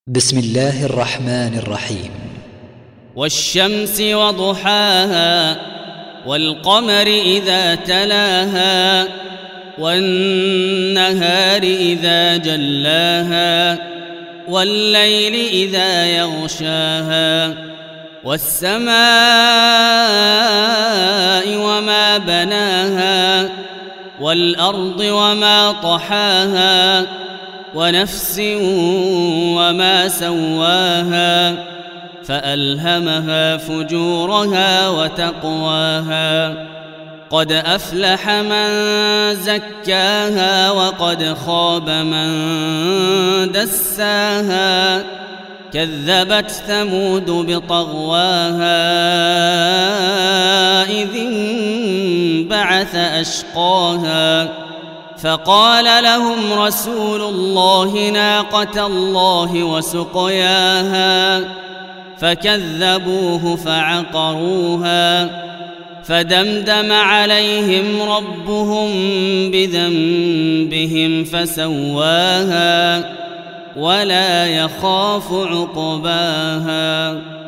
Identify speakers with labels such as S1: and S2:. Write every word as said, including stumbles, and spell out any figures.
S1: بسم الله الرحمن الرحيم.
S2: والشمس وضحاها والقمر إذا تلاها والنهار إذا جلاها والليل إذا يغشاها والسماء وما بناها والأرض وما طحاها ونفس وما سواها فألهمها فجورها وتقواها قد أفلح من زكاها وقد خاب من دساها كذبت ثمود بطغواها إذ انبعث أشقاها فقال لهم رسول الله ناقة الله وسقياها فكذبوه فعقروها فدمدم عليهم ربهم بذنبهم فسواها ولا يخاف عقباها.